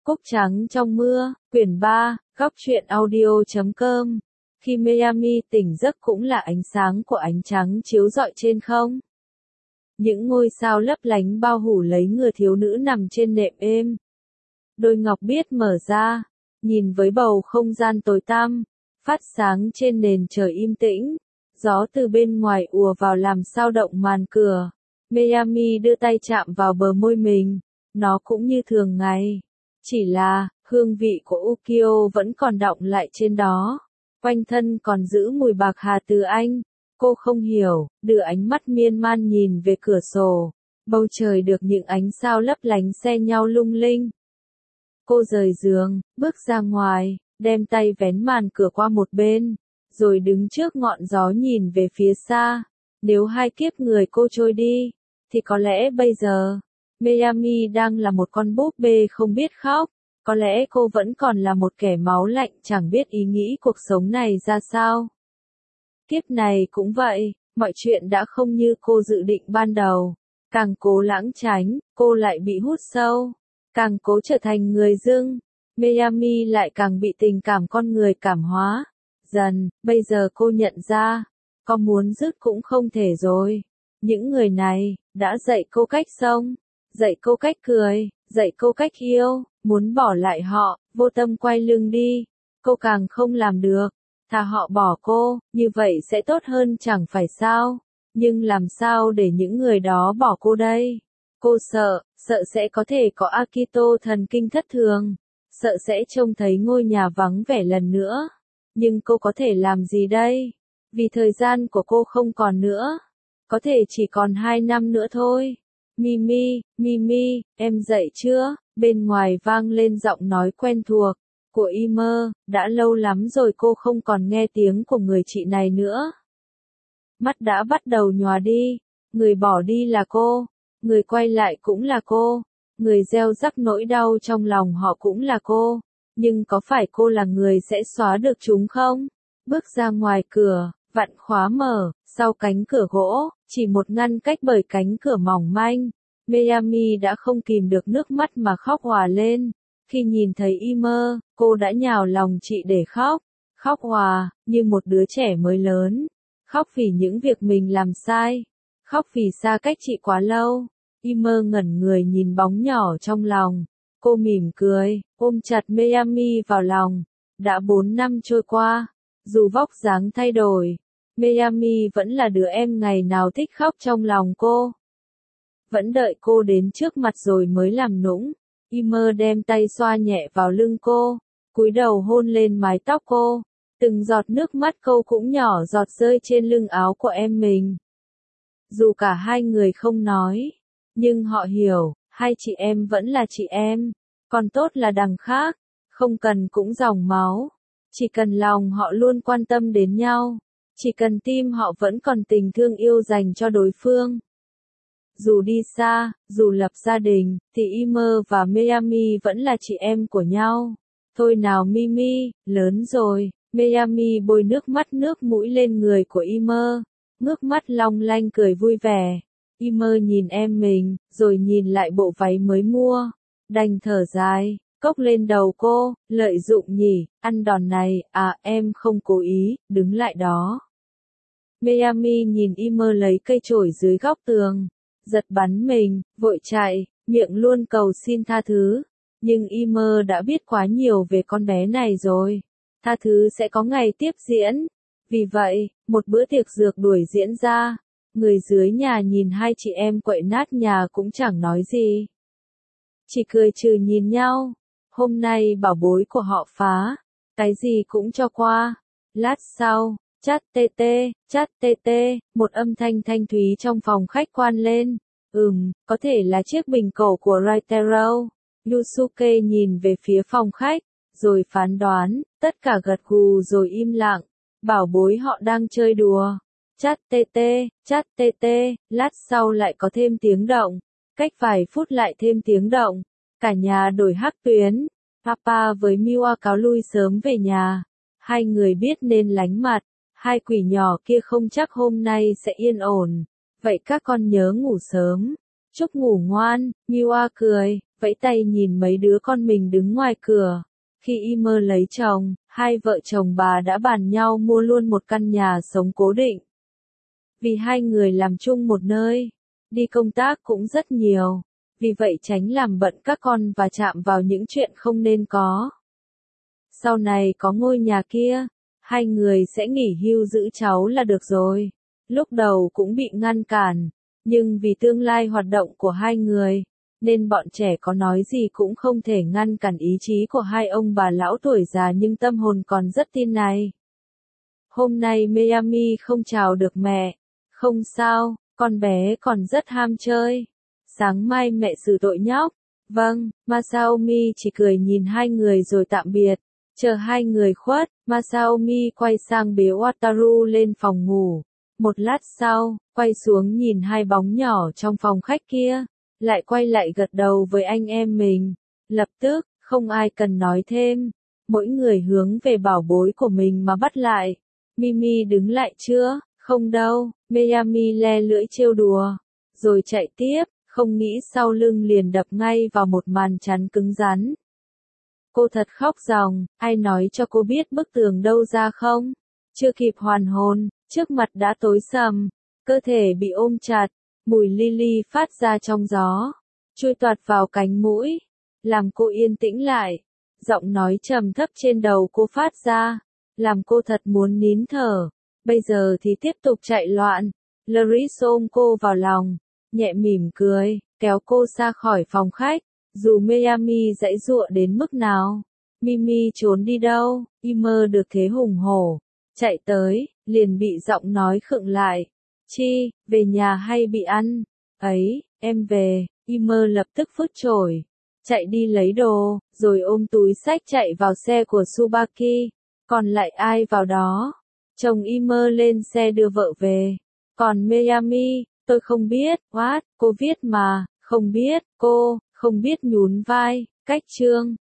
Cúc trắng trong mưa, quyển 3, góc truyện audio.com. Khi Miami tỉnh giấc cũng là ánh sáng của ánh trắng chiếu rọi trên không. Những ngôi sao lấp lánh bao phủ lấy người thiếu nữ nằm trên nệm êm. Đôi ngọc biếc mở ra, nhìn với bầu không gian tối tăm, phát sáng trên nền trời im tĩnh. Gió từ bên ngoài ùa vào làm sao động màn cửa. Miami đưa tay chạm vào bờ môi mình. Nó cũng như thường ngày. Chỉ là, hương vị của Ukyo vẫn còn đọng lại trên đó. Quanh thân còn giữ mùi bạc hà từ anh. Cô không hiểu, đưa ánh mắt miên man nhìn về cửa sổ. Bầu trời được những ánh sao lấp lánh xe nhau lung linh. Cô rời giường, bước ra ngoài, đem tay vén màn cửa qua một bên, rồi đứng trước ngọn gió nhìn về phía xa. Nếu hai kiếp người cô trôi đi, thì có lẽ bây giờ, Miami đang là một con búp bê không biết khóc. Có lẽ cô vẫn còn là một kẻ máu lạnh chẳng biết ý nghĩ cuộc sống này ra sao. Kiếp này cũng vậy, mọi chuyện đã không như cô dự định ban đầu. Càng cố lãng tránh, cô lại bị hút sâu. Càng cố trở thành người dưng, Miami lại càng bị tình cảm con người cảm hóa. Dần, bây giờ cô nhận ra, có muốn dứt cũng không thể rồi. Những người này, đã dạy cô cách sống, dạy cô cách cười, dạy cô cách yêu. Muốn bỏ lại họ, vô tâm quay lưng đi, cô càng không làm được. Thà họ bỏ cô, như vậy sẽ tốt hơn chẳng phải sao. Nhưng làm sao để những người đó bỏ cô đây? Cô sợ sẽ có thể có Akito thần kinh thất thường, sợ sẽ trông thấy ngôi nhà vắng vẻ lần nữa. Nhưng cô có thể làm gì đây? Vì thời gian của cô không còn nữa. Có thể chỉ còn 2 năm nữa thôi. Mimi, em dậy chưa? Bên ngoài vang lên giọng nói quen thuộc của Imer, đã lâu lắm rồi cô không còn nghe tiếng của người chị này nữa. Mắt đã bắt đầu nhòa đi, người bỏ đi là cô, người quay lại cũng là cô, người gieo rắc nỗi đau trong lòng họ cũng là cô, nhưng có phải cô là người sẽ xóa được chúng không? Bước ra ngoài cửa, vặn khóa mở, sau cánh cửa gỗ, chỉ một ngăn cách bởi cánh cửa mỏng manh. Miami đã không kìm được nước mắt mà khóc òa lên. Khi nhìn thấy Imer, cô đã nhào lòng chị để khóc. Khóc òa, như một đứa trẻ mới lớn. Khóc vì những việc mình làm sai. Khóc vì xa cách chị quá lâu. Imer ngẩn người nhìn bóng nhỏ trong lòng. Cô mỉm cười, ôm chặt Miami vào lòng. Đã 4 năm trôi qua. Dù vóc dáng thay đổi, Miami vẫn là đứa em ngày nào thích khóc trong lòng cô. Vẫn đợi cô đến trước mặt rồi mới làm nũng. Imer đem tay xoa nhẹ vào lưng cô, cúi đầu hôn lên mái tóc cô. Từng giọt nước mắt cô cũng nhỏ giọt rơi trên lưng áo của em mình. Dù cả hai người không nói, nhưng họ hiểu, hai chị em vẫn là chị em. Còn tốt là đằng khác, không cần cũng dòng máu. Chỉ cần lòng họ luôn quan tâm đến nhau. Chỉ cần tim họ vẫn còn tình thương yêu dành cho đối phương. Dù đi xa, dù lập gia đình, thì Imer và Miami vẫn là chị em của nhau. Thôi nào Mimi, lớn rồi. Miami bôi nước mắt nước mũi lên người của Imer, ngước mắt long lanh cười vui vẻ. Imer nhìn em mình, rồi nhìn lại bộ váy mới mua. Đành thở dài, cốc lên đầu cô, lợi dụng nhỉ, ăn đòn này, à em không cố ý, đứng lại đó. Miami nhìn Imer lấy cây chổi dưới góc tường. Giật bắn mình, vội chạy, miệng luôn cầu xin tha thứ. Nhưng Imer đã biết quá nhiều về con bé này rồi. Tha thứ sẽ có ngày tiếp diễn. Vì vậy, một bữa tiệc dược đuổi diễn ra. Người dưới nhà nhìn hai chị em quậy nát nhà cũng chẳng nói gì. Chỉ cười trừ nhìn nhau. Hôm nay bảo bối của họ phá. Cái gì cũng cho qua. Lát sau, chát tê tê, một âm thanh thanh thúy trong phòng khách quan lên. Có thể là chiếc bình cổ của Raitaro. Yusuke nhìn về phía phòng khách, rồi phán đoán, tất cả gật gù rồi im lặng. Bảo bối họ đang chơi đùa. Chát tê tê, lát sau lại có thêm tiếng động. Cách vài phút lại thêm tiếng động. Cả nhà đổi hắc tuyến. Papa với Miwa cáo lui sớm về nhà. Hai người biết nên lánh mặt. Hai quỷ nhỏ kia không chắc hôm nay sẽ yên ổn. Vậy các con nhớ ngủ sớm. Chúc ngủ ngoan, Miwa cười. vẫy tay nhìn mấy đứa con mình đứng ngoài cửa. Khi Imer lấy chồng, hai vợ chồng bà đã bàn nhau mua luôn một căn nhà sống cố định. Vì hai người làm chung một nơi, đi công tác cũng rất nhiều, vì vậy tránh làm bận các con và chạm vào những chuyện không nên có. Sau này có ngôi nhà kia, hai người sẽ nghỉ hưu giữ cháu là được rồi. Lúc đầu cũng bị ngăn cản, nhưng vì tương lai hoạt động của hai người, nên bọn trẻ có nói gì cũng không thể ngăn cản ý chí của hai ông bà lão tuổi già nhưng tâm hồn còn rất tin này. Hôm nay Miami không chào được mẹ. Không sao, con bé còn rất ham chơi. Sáng mai mẹ xử tội nhóc. Vâng, Masaomi chỉ cười nhìn hai người rồi tạm biệt. Chờ hai người khuất, Masaomi quay sang bế Wataru lên phòng ngủ. Một lát sau, quay xuống nhìn hai bóng nhỏ trong phòng khách kia, lại quay lại gật đầu với anh em mình. Lập tức, không ai cần nói thêm, mỗi người hướng về bảo bối của mình mà bắt lại. Mimi đứng lại chưa? Không đâu, Miami le lưỡi trêu đùa, rồi chạy tiếp, không nghĩ sau lưng liền đập ngay vào một màn chắn cứng rắn. Cô thật khóc ròng, ai nói cho cô biết bức tường đâu ra không? Chưa kịp hoàn hồn, trước mặt đã tối sầm, cơ thể bị ôm chặt, mùi lily phát ra trong gió, chui toạt vào cánh mũi, làm cô yên tĩnh lại. Giọng nói trầm thấp trên đầu cô phát ra, làm cô thật muốn nín thở. Bây giờ thì tiếp tục chạy loạn. Laris ôm cô vào lòng, nhẹ mỉm cười, kéo cô ra khỏi phòng khách. Dù Miami giãy giụa đến mức nào, Mimi trốn đi đâu, Imer được thế hùng hổ, chạy tới, liền bị giọng nói khựng lại. Chi, về nhà hay bị ăn? Ấy, em về, Imer lập tức phứt chổi, chạy đi lấy đồ, rồi ôm túi xách chạy vào xe của Tsubaki. Còn lại ai vào đó? Chồng Imer lên xe đưa vợ về. Còn Miami, tôi không biết, what, cô viết mà, không biết, cô, không biết nhún vai, cách chương.